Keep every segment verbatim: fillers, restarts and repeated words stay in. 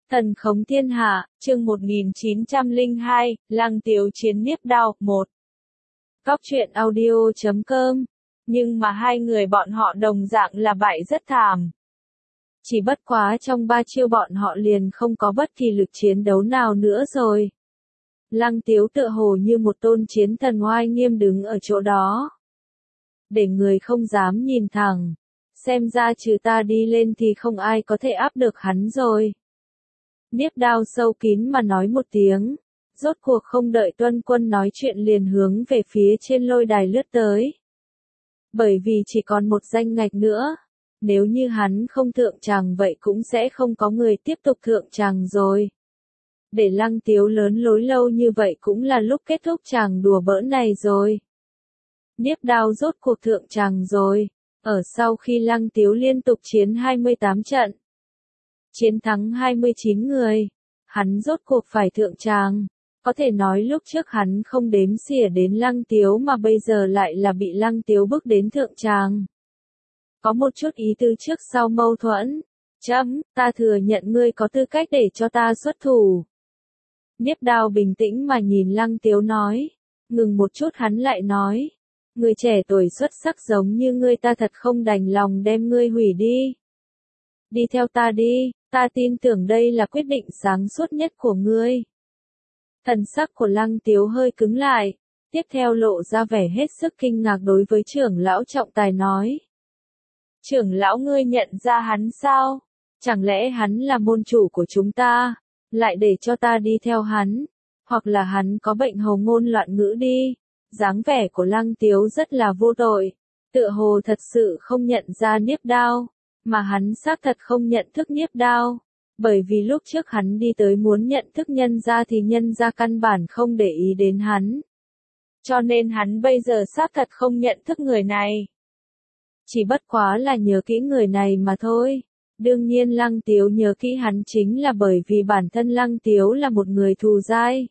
Thần khống thiên hạ, chương một nghìn chín trăm lẻ hai, Lăng Tiếu chiến Niếp Đao, một. Cóc truyện audio chấm com. Nhưng mà hai người bọn họ đồng dạng là bại rất thảm. Chỉ bất quá trong ba chiêu bọn họ liền không có bất kỳ lực chiến đấu nào nữa rồi. Lăng Tiếu tựa hồ như một tôn chiến thần oai nghiêm đứng ở chỗ đó. Để người không dám nhìn thẳng. Xem ra trừ ta đi lên thì không ai có thể áp được hắn rồi. Niếp Đao sâu kín mà nói một tiếng, rốt cuộc không đợi Tuân Quân nói chuyện liền hướng về phía trên lôi đài lướt tới. Bởi vì chỉ còn một danh ngạch nữa, nếu như hắn không thượng tràng vậy cũng sẽ không có người tiếp tục thượng tràng rồi. Để Lăng Tiếu lớn lối lâu như vậy cũng là lúc kết thúc tràng đùa bỡn này rồi. Niếp Đao rốt cuộc thượng tràng rồi, ở sau khi Lăng Tiếu liên tục chiến hai mươi tám trận. Chiến thắng hai mươi chín người, hắn rốt cuộc phải thượng tràng, có thể nói lúc trước hắn không đếm xỉa đến Lăng Tiếu mà bây giờ lại là bị Lăng Tiếu bức đến thượng tràng. Có một chút ý tứ trước sau mâu thuẫn, chấm, ta thừa nhận ngươi có tư cách để cho ta xuất thủ. Niếp Đao bình tĩnh mà nhìn Lăng Tiếu nói, ngừng một chút hắn lại nói, người trẻ tuổi xuất sắc giống như ngươi ta thật không đành lòng đem ngươi hủy đi. Đi theo ta đi. Ta tin tưởng đây là quyết định sáng suốt nhất của ngươi. Thần sắc của Lăng Tiếu hơi cứng lại, tiếp theo lộ ra vẻ hết sức kinh ngạc đối với trưởng lão trọng tài nói. Trưởng lão ngươi nhận ra hắn sao? Chẳng lẽ hắn là môn chủ của chúng ta, lại để cho ta đi theo hắn, hoặc là hắn có bệnh hầu ngôn loạn ngữ đi? Dáng vẻ của Lăng Tiếu rất là vô tội, tựa hồ thật sự không nhận ra Niếp Đao. Mà hắn xác thật không nhận thức Niếp Đao, bởi vì lúc trước hắn đi tới muốn nhận thức nhân gia thì nhân gia căn bản không để ý đến hắn. Cho nên hắn bây giờ xác thật không nhận thức người này. Chỉ bất quá là nhớ kỹ người này mà thôi. Đương nhiên Lăng Tiếu nhớ kỹ hắn chính là bởi vì bản thân Lăng Tiếu là một người thù dai.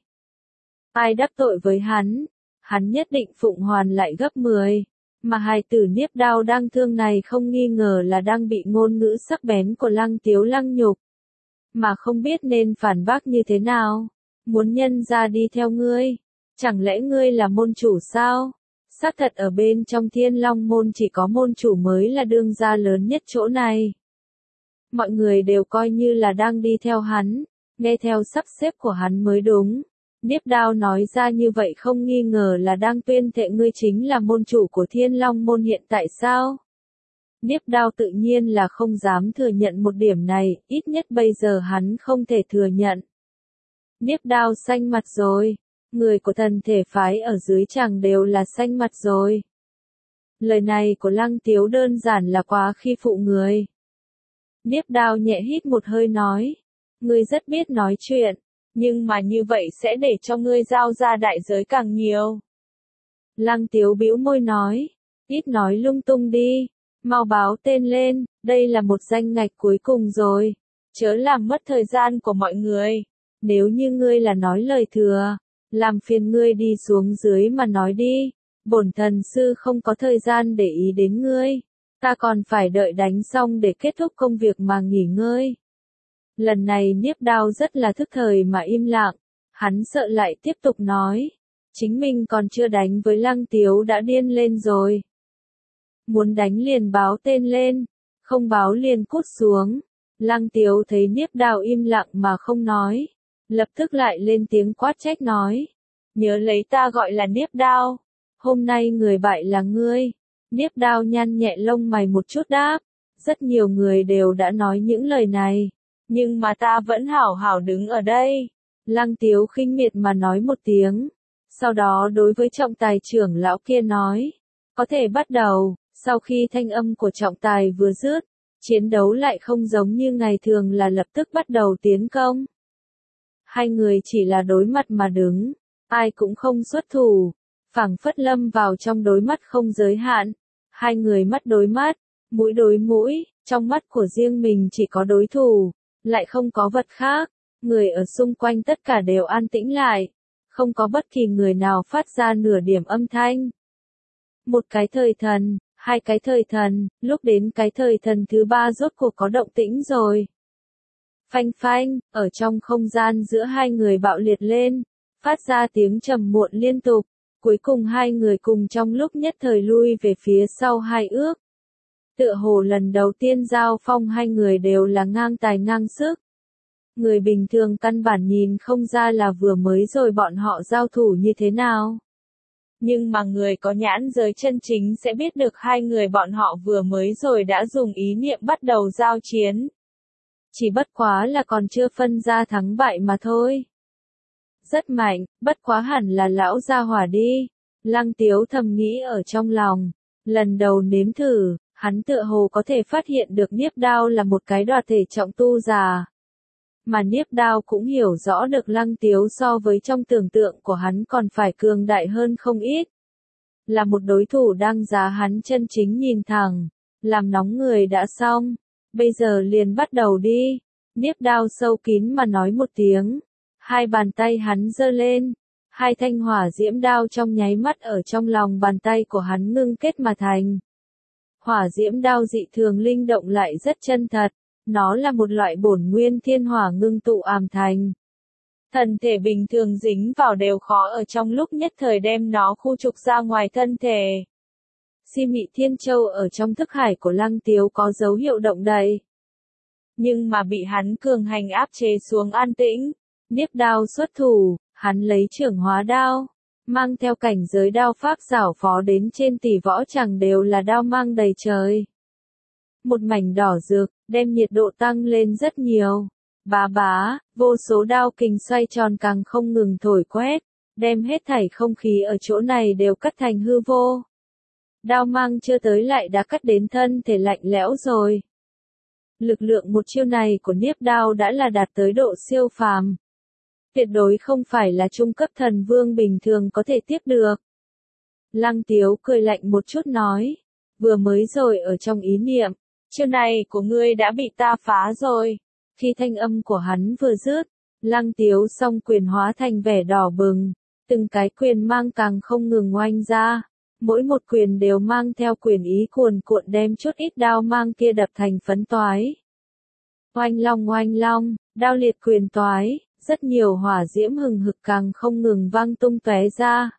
Ai đắc tội với hắn, hắn nhất định phụng hoàn lại gấp mười. Mà hài tử Niếp Đao đang thương này không nghi ngờ là đang bị ngôn ngữ sắc bén của Lăng Tiếu lăng nhục. Mà không biết nên phản bác như thế nào. Muốn nhân ra đi theo ngươi. Chẳng lẽ ngươi là môn chủ sao? Xác thật ở bên trong Thiên Long môn chỉ có môn chủ mới là đương gia lớn nhất chỗ này. Mọi người đều coi như là đang đi theo hắn, nghe theo sắp xếp của hắn mới đúng. Niếp Đao nói ra như vậy không nghi ngờ là đang tuyên thệ ngươi chính là môn chủ của Thiên Long môn hiện tại sao? Niếp Đao tự nhiên là không dám thừa nhận một điểm này, ít nhất bây giờ hắn không thể thừa nhận. Niếp Đao xanh mặt rồi, người của thần thể phái ở dưới chẳng đều là xanh mặt rồi. Lời này của Lăng Tiếu đơn giản là quá khi phụ người. Niếp Đao nhẹ hít một hơi nói, ngươi rất biết nói chuyện. Nhưng mà như vậy sẽ để cho ngươi giao ra đại giới càng nhiều. Lăng Tiếu bĩu môi nói, ít nói lung tung đi, mau báo tên lên, đây là một danh ngạch cuối cùng rồi, chớ làm mất thời gian của mọi người. Nếu như ngươi là nói lời thừa, làm phiền ngươi đi xuống dưới mà nói đi, bổn thần sư không có thời gian để ý đến ngươi, ta còn phải đợi đánh xong để kết thúc công việc mà nghỉ ngơi. Lần này Niếp Đao rất là thức thời mà im lặng, hắn sợ lại tiếp tục nói, chính mình còn chưa đánh với Lăng Tiếu đã điên lên rồi. Muốn đánh liền báo tên lên, không báo liền cút xuống. Lăng Tiếu thấy Niếp Đao im lặng mà không nói, lập tức lại lên tiếng quát trách nói, nhớ lấy ta gọi là Niếp Đao, hôm nay người bại là ngươi. Niếp Đao nhăn nhẹ lông mày một chút đáp, rất nhiều người đều đã nói những lời này. Nhưng mà ta vẫn hảo hảo đứng ở đây. Lăng Tiếu khinh miệt mà nói một tiếng. Sau đó đối với trọng tài trưởng lão kia nói. Có thể bắt đầu. Sau khi thanh âm của trọng tài vừa dứt, chiến đấu lại không giống như ngày thường là lập tức bắt đầu tiến công. Hai người chỉ là đối mặt mà đứng. Ai cũng không xuất thủ. Phảng phất lâm vào trong đối mắt không giới hạn. Hai người mắt đối mắt, mũi đối mũi. Trong mắt của riêng mình chỉ có đối thủ. Lại không có vật khác, người ở xung quanh tất cả đều an tĩnh lại, không có bất kỳ người nào phát ra nửa điểm âm thanh. Một cái thời thần, hai cái thời thần, lúc đến cái thời thần thứ ba rốt cuộc có động tĩnh rồi. Phanh phanh, ở trong không gian giữa hai người bạo liệt lên, phát ra tiếng trầm muộn liên tục, cuối cùng hai người cùng trong lúc nhất thời lui về phía sau hai ước. Tựa hồ lần đầu tiên giao phong hai người đều là ngang tài ngang sức. Người bình thường căn bản nhìn không ra là vừa mới rồi bọn họ giao thủ như thế nào. Nhưng mà người có nhãn giới chân chính sẽ biết được hai người bọn họ vừa mới rồi đã dùng ý niệm bắt đầu giao chiến. Chỉ bất quá là còn chưa phân ra thắng bại mà thôi. Rất mạnh, bất quá hẳn là lão gia hỏa đi. Lăng Tiếu thầm nghĩ ở trong lòng. Lần đầu nếm thử, hắn tựa hồ có thể phát hiện được Niếp Đao là một cái đoạt thể trọng tu già. Mà Niếp Đao cũng hiểu rõ được Lăng Tiếu so với trong tưởng tượng của hắn còn phải cường đại hơn không ít. Là một đối thủ đang giá hắn chân chính nhìn thẳng. Làm nóng người đã xong. Bây giờ liền bắt đầu đi. Niếp Đao sâu kín mà nói một tiếng. Hai bàn tay hắn giơ lên. Hai thanh hỏa diễm đao trong nháy mắt ở trong lòng bàn tay của hắn ngưng kết mà thành. Hỏa diễm đao dị thường linh động lại rất chân thật. Nó là một loại bổn nguyên thiên hỏa ngưng tụ àm thành. Thân thể bình thường dính vào đều khó ở trong lúc nhất thời đem nó khu trục ra ngoài thân thể. Si Mị Thiên Châu ở trong thức hải của Lăng Tiếu có dấu hiệu động đậy. Nhưng mà bị hắn cường hành áp chế xuống an tĩnh. Niếp Đao xuất thủ, hắn lấy trưởng hóa đao. Mang theo cảnh giới đao pháp giảo phó đến trên tỷ võ chẳng đều là đao mang đầy trời. Một mảnh đỏ rực, đem nhiệt độ tăng lên rất nhiều. Bá bá, vô số đao kình xoay tròn càng không ngừng thổi quét, đem hết thảy không khí ở chỗ này đều cắt thành hư vô. Đao mang chưa tới lại đã cắt đến thân thể lạnh lẽo rồi. Lực lượng một chiêu này của Niếp Đao đã là đạt tới độ siêu phàm. Tuyệt đối không phải là trung cấp thần vương bình thường có thể tiếp được. Lăng Tiếu cười lạnh một chút nói, vừa mới rồi ở trong ý niệm, chiêu này của ngươi đã bị ta phá rồi. Khi thanh âm của hắn vừa dứt, Lăng Tiếu song quyền hóa thành vẻ đỏ bừng, từng cái quyền mang càng không ngừng oanh ra, mỗi một quyền đều mang theo quyền ý cuồn cuộn đem chút ít đao mang kia đập thành phấn toái. Oanh long oanh long, đao liệt quyền toái, rất nhiều hỏa diễm hừng hực càng không ngừng vang tung tóe ra.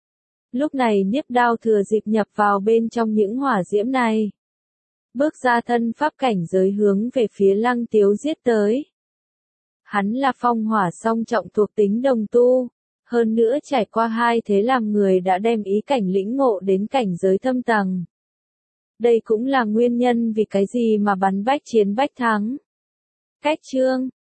Lúc này Niếp Đao thừa dịp nhập vào bên trong những hỏa diễm này. Bước ra thân pháp cảnh giới hướng về phía Lăng Tiếu giết tới. Hắn là phong hỏa song trọng thuộc tính đồng tu, hơn nữa trải qua hai thế làm người đã đem ý cảnh lĩnh ngộ đến cảnh giới thâm tầng. Đây cũng là nguyên nhân vì cái gì mà bắn bách chiến bách thắng. Cách chương